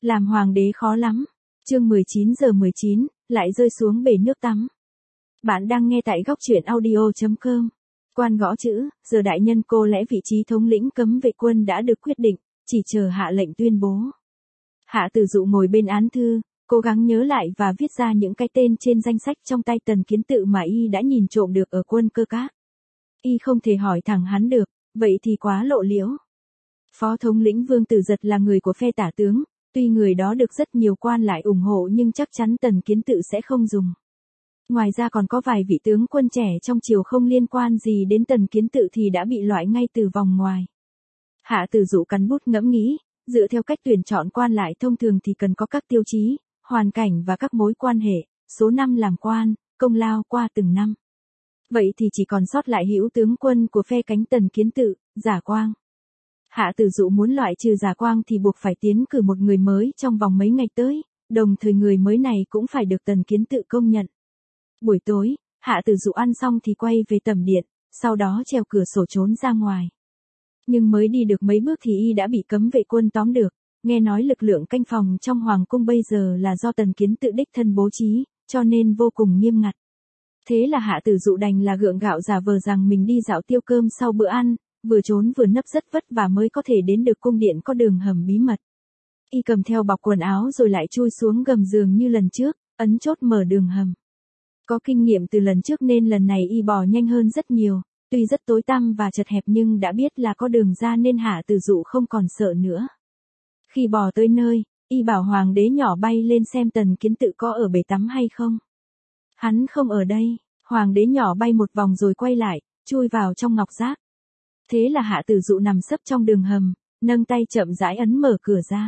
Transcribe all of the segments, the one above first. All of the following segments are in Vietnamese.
Làm hoàng đế khó lắm. Chương 19:19, lại rơi xuống bể nước tắm. Bạn đang nghe tại góc truyện audio.com. Quan gõ chữ, giờ đại nhân cô lẽ vị trí thống lĩnh cấm vệ quân đã được quyết định, chỉ chờ hạ lệnh tuyên bố. Hạ Tử Dụ ngồi bên án thư, cố gắng nhớ lại và viết ra những cái tên trên danh sách trong tay Tần Kiến Tự mà y đã nhìn trộm được ở Quân Cơ Các. Y không thể hỏi thẳng hắn được, vậy thì quá lộ liễu. Phó thống lĩnh Vương Tử Giật là người của phe tả tướng, tuy người đó được rất nhiều quan lại ủng hộ nhưng chắc chắn Tần Kiến Tự sẽ không dùng. Ngoài ra còn có vài vị tướng quân trẻ trong triều không liên quan gì đến Tần Kiến Tự thì đã bị loại ngay từ vòng ngoài. Hạ Tử Dụ cắn bút ngẫm nghĩ, dựa theo cách tuyển chọn quan lại thông thường thì cần có các tiêu chí, hoàn cảnh và các mối quan hệ, số năm làm quan, công lao qua từng năm. Vậy thì chỉ còn sót lại hữu tướng quân của phe cánh Tần Kiến Tự, Giả Quang. Hạ Tử Dụ muốn loại trừ Giả Quang thì buộc phải tiến cử một người mới trong vòng mấy ngày tới, đồng thời người mới này cũng phải được Tần Kiến Tự công nhận. Buổi tối, Hạ Tử Dụ ăn xong thì quay về tẩm điện, sau đó trèo cửa sổ trốn ra ngoài. Nhưng mới đi được mấy bước thì y đã bị cấm vệ quân tóm được, nghe nói lực lượng canh phòng trong hoàng cung bây giờ là do Tần Kiến Tự đích thân bố trí, cho nên vô cùng nghiêm ngặt. Thế là Hạ Tử Dụ đành là gượng gạo giả vờ rằng mình đi dạo tiêu cơm sau bữa ăn, vừa trốn vừa nấp rất vất vả mới có thể đến được cung điện có đường hầm bí mật. Y cầm theo bọc quần áo rồi lại chui xuống gầm giường như lần trước, ấn chốt mở đường hầm. Có kinh nghiệm từ lần trước nên lần này y bò nhanh hơn rất nhiều, tuy rất tối tăm và chật hẹp nhưng đã biết là có đường ra nên Hạ Tử Dụ không còn sợ nữa. Khi bò tới nơi, y bảo hoàng đế nhỏ bay lên xem Tần Kiến Tự có ở bể tắm hay không. Hắn không ở đây, hoàng đế nhỏ bay một vòng rồi quay lại, chui vào trong ngọc giác. Thế là Hạ Tử Dụ nằm sấp trong đường hầm, nâng tay chậm rãi ấn mở cửa ra.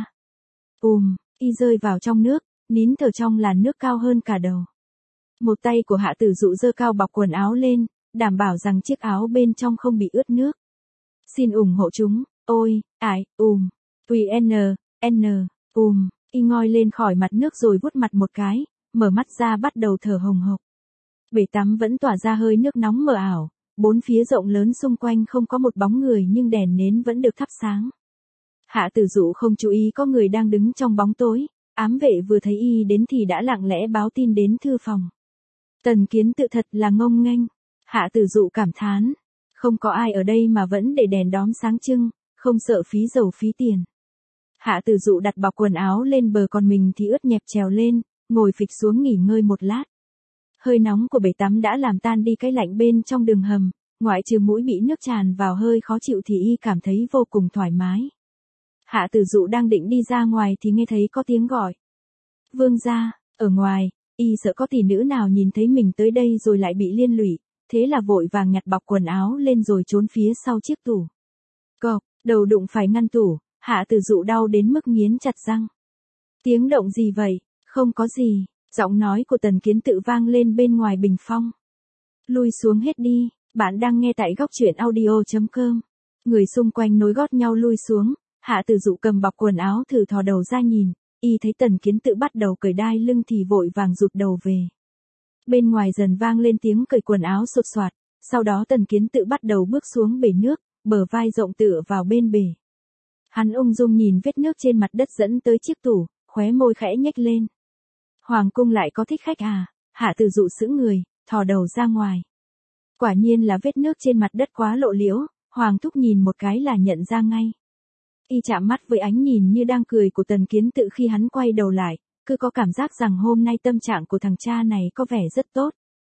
Y rơi vào trong nước, nín thở trong làn nước cao hơn cả đầu. Một tay của Hạ Tử Dụ giơ cao bọc quần áo lên, đảm bảo rằng chiếc áo bên trong không bị ướt nước. Xin ủng hộ chúng, ôi, ải, y ngoi lên khỏi mặt nước rồi vuốt mặt một cái, mở mắt ra bắt đầu thở hồng hộc. Bể tắm vẫn tỏa ra hơi nước nóng mờ ảo, bốn phía rộng lớn xung quanh không có một bóng người nhưng đèn nến vẫn được thắp sáng. Hạ Tử Dụ không chú ý có người đang đứng trong bóng tối, ám vệ vừa thấy y đến thì đã lặng lẽ báo tin đến thư phòng. Tần Kiến Tự thật là ngông nghênh. Hạ Tử Dụ cảm thán, không có ai ở đây mà vẫn để đèn đóm sáng trưng, không sợ phí dầu phí tiền. Hạ Tử Dụ đặt bọc quần áo lên bờ còn mình thì ướt nhẹp trèo lên, ngồi phịch xuống nghỉ ngơi một lát. Hơi nóng của bể tắm đã làm tan đi cái lạnh bên trong đường hầm, ngoại trừ mũi bị nước tràn vào hơi khó chịu thì y cảm thấy vô cùng thoải mái. Hạ Tử Dụ đang định đi ra ngoài thì nghe thấy có tiếng gọi. Vương gia, ở ngoài, y sợ có tỷ nữ nào nhìn thấy mình tới đây rồi lại bị liên lụy, thế là vội vàng nhặt bọc quần áo lên rồi trốn phía sau chiếc tủ. Cộc, đầu đụng phải ngăn tủ, Hạ Tử Dụ đau đến mức nghiến chặt răng. Tiếng động gì vậy? Không có gì, giọng nói của Tần Kiến Tự vang lên bên ngoài bình phong. Lui xuống hết đi, bạn đang nghe tại góc truyện audio.com. Người xung quanh nối gót nhau lui xuống, Hạ Tử Dụ cầm bọc quần áo thử thò đầu ra nhìn, y thấy Tần Kiến Tự bắt đầu cởi đai lưng thì vội vàng rụt đầu về. Bên ngoài dần vang lên tiếng cởi quần áo sột soạt, sau đó Tần Kiến Tự bắt đầu bước xuống bể nước, bờ vai rộng tựa vào bên bể. Hắn ung dung nhìn vết nước trên mặt đất dẫn tới chiếc tủ, khóe môi khẽ nhếch lên. Hoàng cung lại có thích khách à? Hạ Tử Dụ sững người, thò đầu ra ngoài. Quả nhiên là vết nước trên mặt đất quá lộ liễu, Hoàng thúc nhìn một cái là nhận ra ngay. Y chạm mắt với ánh nhìn như đang cười của Tần Kiến Tự khi hắn quay đầu lại, cứ có cảm giác rằng hôm nay tâm trạng của thằng cha này có vẻ rất tốt.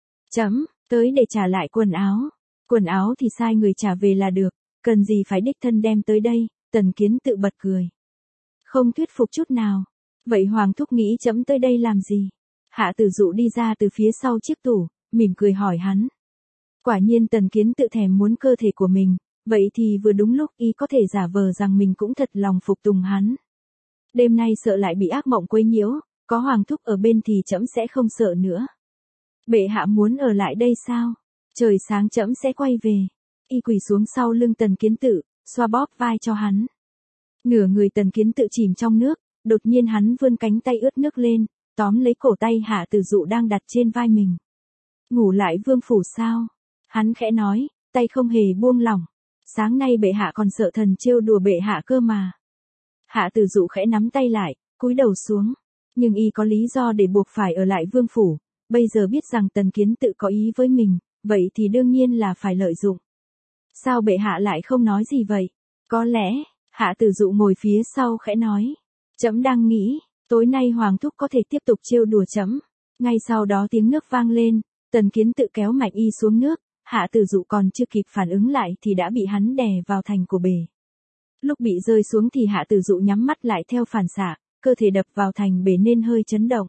Tới để trả lại quần áo. Quần áo thì sai người trả về là được, cần gì phải đích thân đem tới đây, Tần Kiến Tự bật cười. Không thuyết phục chút nào. Vậy Hoàng thúc nghĩ chấm tới đây làm gì? Hạ Tử Dụ đi ra từ phía sau chiếc tủ, mỉm cười hỏi hắn. Quả nhiên Tần Kiến Tự thèm muốn cơ thể của mình, vậy thì vừa đúng lúc y có thể giả vờ rằng mình cũng thật lòng phục tùng hắn. Đêm nay sợ lại bị ác mộng quấy nhiễu, có Hoàng thúc ở bên thì trẫm sẽ không sợ nữa. Bệ hạ muốn ở lại đây sao? Trời sáng trẫm sẽ quay về. Y quỳ xuống sau lưng Tần Kiến Tự, xoa bóp vai cho hắn. Nửa người Tần Kiến Tự chìm trong nước, đột nhiên hắn vươn cánh tay ướt nước lên, tóm lấy cổ tay Hạ Tử Dụ đang đặt trên vai mình. Ngủ lại vương phủ sao? Hắn khẽ nói, tay không hề buông lỏng. Sáng nay bệ hạ còn sợ thần trêu đùa bệ hạ cơ mà. Hạ Tử Dụ khẽ nắm tay lại, cúi đầu xuống. Nhưng y có lý do để buộc phải ở lại vương phủ, bây giờ biết rằng Tần Kiến Tự có ý với mình, vậy thì đương nhiên là phải lợi dụng. Sao bệ hạ lại không nói gì vậy? Có lẽ, Hạ Tử Dụ ngồi phía sau khẽ nói. Trẫm đang nghĩ, tối nay Hoàng thúc có thể tiếp tục trêu đùa trẫm. Ngay sau đó tiếng nước vang lên, Tần Kiến Tự kéo mạnh y xuống nước, Hạ Tử Dụ còn chưa kịp phản ứng lại thì đã bị hắn đè vào thành của bể. Lúc bị rơi xuống thì Hạ Tử Dụ nhắm mắt lại theo phản xạ, cơ thể đập vào thành bể nên hơi chấn động.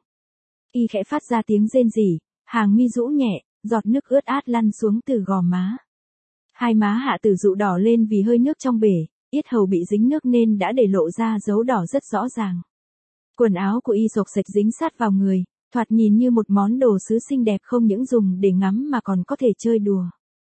Y khẽ phát ra tiếng rên rỉ, hàng mi rũ nhẹ, giọt nước ướt át lăn xuống từ gò má. Hai má Hạ Tử Dụ đỏ lên vì hơi nước trong bể, yết hầu bị dính nước nên đã để lộ ra dấu đỏ rất rõ ràng. Quần áo của y xộc xệch dính sát vào người, thoạt nhìn như một món đồ sứ xinh đẹp không những dùng để ngắm mà còn có thể chơi đùa.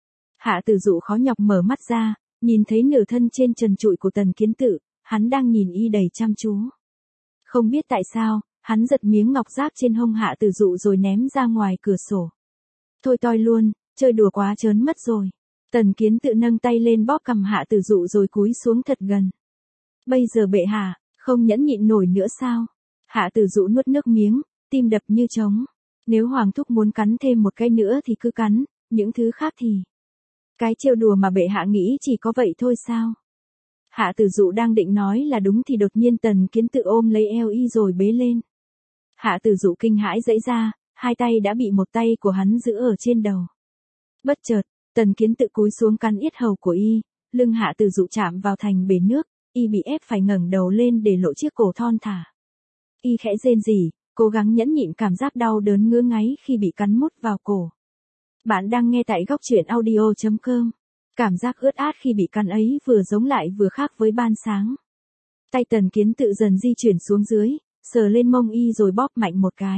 Hạ Tử Dụ khó nhọc mở mắt ra, nhìn thấy nửa thân trên trần trụi của Tần Kiến Tự, hắn đang nhìn y đầy chăm chú. Không biết tại sao, hắn giật miếng ngọc giác trên hông Hạ Tử Dụ rồi ném ra ngoài cửa sổ. Thôi toi luôn, chơi đùa quá trớn mất rồi. Tần Kiến Tự nâng tay lên bóp cằm Hạ Tử Dụ rồi cúi xuống thật gần. Bây giờ bệ hạ, không nhẫn nhịn nổi nữa sao? Hạ Tử Dụ nuốt nước miếng, tim đập như trống. Nếu Hoàng thúc muốn cắn thêm một cái nữa thì cứ cắn, những thứ khác thì... Cái trêu đùa mà bệ hạ nghĩ chỉ có vậy thôi sao? Hạ Tử Dụ đang định nói là đúng thì đột nhiên Tần Kiến Tự ôm lấy eo y rồi bế lên. Hạ Tử Dụ kinh hãi giãy ra, hai tay đã bị một tay của hắn giữ ở trên đầu. Bất chợt, Tần Kiến Tự cúi xuống cắn yết hầu của y, lưng Hạ Tử Dụ chạm vào thành bể nước, y bị ép phải ngẩng đầu lên để lộ chiếc cổ thon thả. Y khẽ rên rỉ, cố gắng nhẫn nhịn cảm giác đau đớn ngứa ngáy khi bị cắn mút vào cổ. Bạn đang nghe tại góc truyện audio.com. Cảm giác ướt át khi bị cắn ấy vừa giống lại vừa khác với ban sáng. Tay Tần Kiến Tự dần di chuyển xuống dưới, sờ lên mông y rồi bóp mạnh một cái.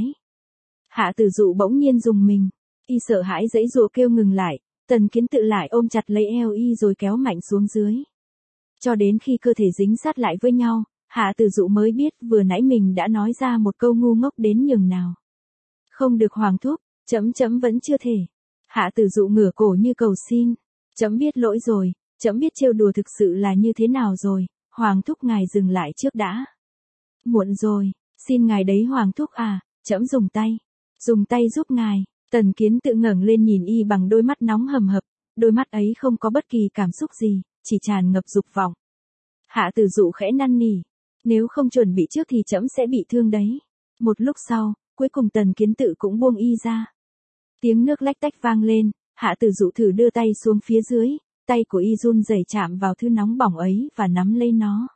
Hạ Tử Dụ bỗng nhiên rùng mình, y sợ hãi giãy giụa kêu ngừng lại, Tần Kiến Tự lại ôm chặt lấy eo y rồi kéo mạnh xuống dưới. Cho đến khi cơ thể dính sát lại với nhau, Hạ Tử Dụ mới biết vừa nãy mình đã nói ra một câu ngu ngốc đến nhường nào. Không được Hoàng thúc, trẫm vẫn chưa thể. Hạ Tử Dụ ngửa cổ như cầu xin. Trẫm biết lỗi rồi, trẫm biết trêu đùa thực sự là như thế nào rồi, Hoàng thúc ngài dừng lại trước đã. Muộn rồi, xin ngài đấy Hoàng thúc à, trẫm dùng tay giúp ngài. Tần Kiến Tự ngẩng lên nhìn y bằng đôi mắt nóng hầm hập, đôi mắt ấy không có bất kỳ cảm xúc gì, chỉ tràn ngập dục vọng. Hạ Tử Dụ khẽ năn nỉ, nếu không chuẩn bị trước thì trẫm sẽ bị thương đấy. Một lúc sau, cuối cùng Tần Kiến Tự cũng buông y ra. Tiếng nước lách tách vang lên, Hạ Tử Dụ thử đưa tay xuống phía dưới, tay của y run rẩy chạm vào thứ nóng bỏng ấy và nắm lấy nó.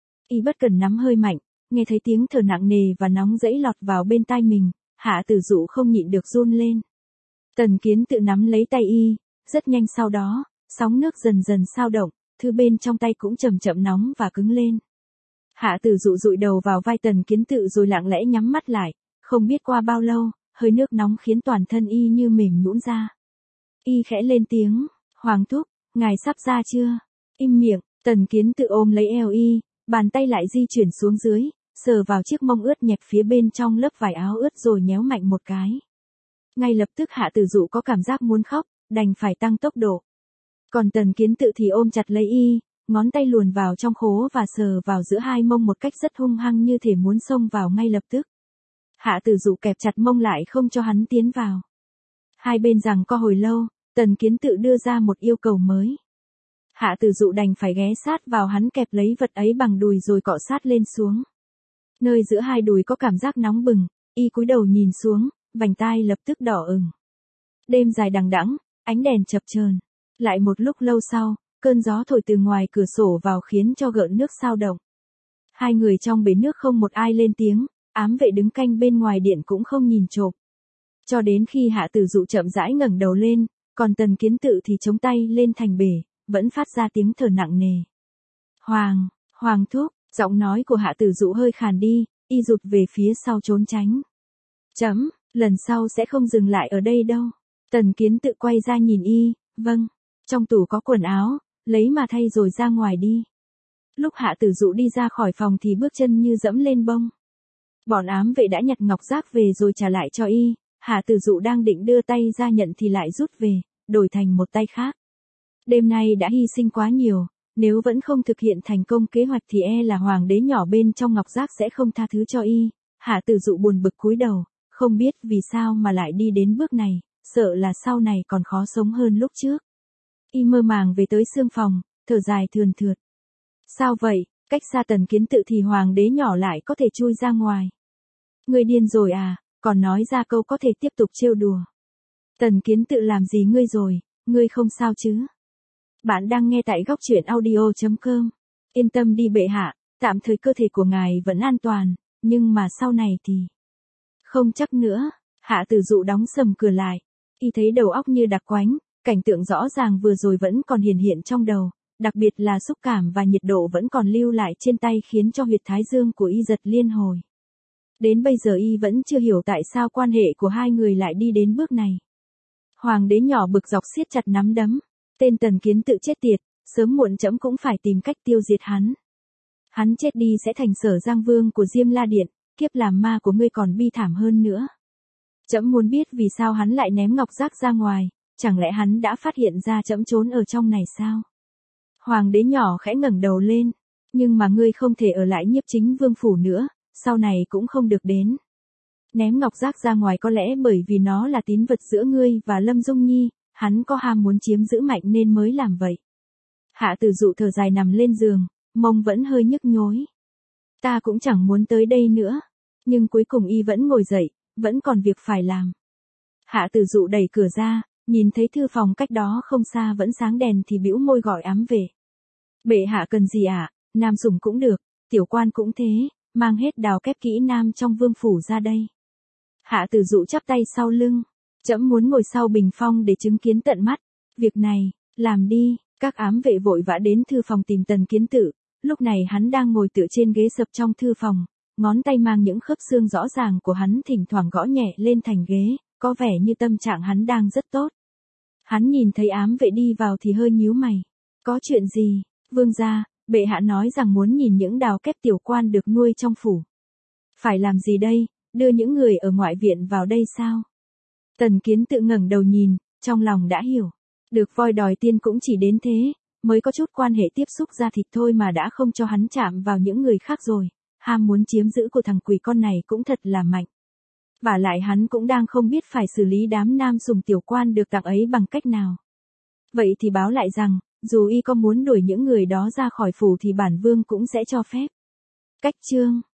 Y bất cần nắm hơi mạnh, nghe thấy tiếng thở nặng nề và nóng rẫy lọt vào bên tai mình, Hạ Tử Dụ không nhịn được run lên. Tần Kiến Tự nắm lấy tay y, rất nhanh sau đó, sóng nước dần dần xao động, thứ bên trong tay cũng chậm chậm nóng và cứng lên. Hạ Tử Dụ dụi đầu vào vai Tần Kiến Tự rồi lặng lẽ nhắm mắt lại, không biết qua bao lâu, hơi nước nóng khiến toàn thân y như mềm nhũn ra. Y khẽ lên tiếng, Hoàng thúc, ngài sắp ra chưa? Im miệng, Tần Kiến Tự ôm lấy eo y, bàn tay lại di chuyển xuống dưới, sờ vào chiếc mông ướt nhẹp phía bên trong lớp vải áo ướt rồi nhéo mạnh một cái. Ngay lập tức Hạ Tử Dụ có cảm giác muốn khóc, đành phải tăng tốc độ. Còn Tần Kiến Tự thì ôm chặt lấy y, ngón tay luồn vào trong khố và sờ vào giữa hai mông một cách rất hung hăng như thể muốn xông vào ngay lập tức. Hạ Tử Dụ kẹp chặt mông lại không cho hắn tiến vào. Hai bên giằng co hồi lâu, Tần Kiến Tự đưa ra một yêu cầu mới. Hạ Tử Dụ đành phải ghé sát vào hắn kẹp lấy vật ấy bằng đùi rồi cọ sát lên xuống. Nơi giữa hai đùi có cảm giác nóng bừng, y cúi đầu nhìn xuống, vành tai lập tức đỏ ửng. Đêm dài đằng đẵng, ánh đèn chập chờn. Lại một lúc lâu sau, cơn gió thổi từ ngoài cửa sổ vào khiến cho gợn nước xao động. Hai người trong bể nước không một ai lên tiếng, ám vệ đứng canh bên ngoài điện cũng không nhìn trộm. Cho đến khi Hạ Tử Dụ chậm rãi ngẩng đầu lên, còn Tần Kiến Tự thì chống tay lên thành bể, vẫn phát ra tiếng thở nặng nề. Hoàng thúc, giọng nói của Hạ Tử Dụ hơi khàn đi, y rụt về phía sau trốn tránh. Lần sau sẽ không dừng lại ở đây đâu. Tần Kiến Tự quay ra nhìn y, vâng, trong tủ có quần áo, lấy mà thay rồi ra ngoài đi. Lúc Hạ Tử Dụ đi ra khỏi phòng thì bước chân như dẫm lên bông. Bọn ám vệ đã nhặt ngọc giác về rồi trả lại cho y, Hạ Tử Dụ đang định đưa tay ra nhận thì lại rút về, đổi thành một tay khác. Đêm nay đã hy sinh quá nhiều, Nếu vẫn không thực hiện thành công kế hoạch thì e là hoàng đế nhỏ bên trong ngọc giác sẽ không tha thứ cho y. Hạ Tử Dụ buồn bực cúi đầu, không biết vì sao mà lại đi đến bước này, sợ là sau này còn khó sống hơn lúc trước. Y mơ màng về tới xương phòng, thở dài thườn thượt. Sao vậy, cách xa Tần Kiến Tự thì hoàng đế nhỏ lại có thể chui ra ngoài. Ngươi điên rồi à, còn nói ra câu có thể tiếp tục trêu đùa. Tần Kiến Tự làm gì ngươi rồi, ngươi không sao chứ? Bạn đang nghe tại góc truyện audio.com. Yên tâm đi bệ hạ, tạm thời cơ thể của ngài vẫn an toàn, nhưng mà sau này thì... Không chắc nữa. Hạ Tử Dụ đóng sầm cửa lại. Y thấy đầu óc như đặc quánh, cảnh tượng rõ ràng vừa rồi vẫn còn hiển hiện trong đầu, đặc biệt là xúc cảm và nhiệt độ vẫn còn lưu lại trên tay khiến cho huyệt thái dương của y giật liên hồi. Đến bây giờ y vẫn chưa hiểu tại sao quan hệ của hai người lại đi đến bước này. Hoàng đế nhỏ bực dọc siết chặt nắm đấm. Tên Tần Kiến Tự chết tiệt, sớm muộn trẫm cũng phải tìm cách tiêu diệt hắn. Hắn chết đi sẽ thành Sở Giang Vương của Diêm La Điện, kiếp làm ma của ngươi còn bi thảm hơn nữa. Trẫm muốn biết vì sao hắn lại ném ngọc giác ra ngoài, chẳng lẽ hắn đã phát hiện ra trẫm trốn ở trong này sao? Hoàng đế nhỏ khẽ ngẩng đầu lên, nhưng mà ngươi không thể ở lại Nhiếp Chính Vương phủ nữa, sau này cũng không được đến. Ném ngọc giác ra ngoài có lẽ bởi vì nó là tín vật giữa ngươi và Lâm Dung Nhi, hắn có ham muốn chiếm giữ mạnh nên mới làm vậy. Hạ Tử Dụ thở dài nằm lên giường, mông vẫn hơi nhức nhối. Ta cũng chẳng muốn tới đây nữa, nhưng cuối cùng y vẫn ngồi dậy, vẫn còn việc phải làm. Hạ Tử Dụ đẩy cửa ra, nhìn thấy thư phòng cách đó không xa vẫn sáng đèn thì bĩu môi gọi ám về. Bệ hạ cần gì ạ? Nam sủng cũng được, tiểu quan cũng thế, mang hết đào kép kỹ nam trong vương phủ ra đây. Hạ Tử Dụ chắp tay sau lưng. Trẫm muốn ngồi sau bình phong để chứng kiến tận mắt. Việc này, làm đi. Các ám vệ vội vã đến thư phòng tìm Tần Kiến Tự. Lúc này hắn đang ngồi tựa trên ghế sập trong thư phòng. Ngón tay mang những khớp xương rõ ràng của hắn thỉnh thoảng gõ nhẹ lên thành ghế. Có vẻ như tâm trạng hắn đang rất tốt. Hắn nhìn thấy ám vệ đi vào thì hơi nhíu mày. Có chuyện gì? Vương gia, bệ hạ nói rằng muốn nhìn những đào kép tiểu quan được nuôi trong phủ. Phải làm gì đây? Đưa những người ở ngoại viện vào đây sao? Tần Kiến Tự ngẩng đầu nhìn, trong lòng đã hiểu. Được voi đòi tiên cũng chỉ đến thế, mới có chút quan hệ tiếp xúc ra thịt thôi mà đã không cho hắn chạm vào những người khác rồi. Ham muốn chiếm giữ của thằng quỷ con này cũng thật là mạnh. Và lại hắn cũng đang không biết phải xử lý đám nam sùng tiểu quan được tặng ấy bằng cách nào. Vậy thì báo lại rằng, dù y có muốn đuổi những người đó ra khỏi phủ thì bản vương cũng sẽ cho phép. Cách chương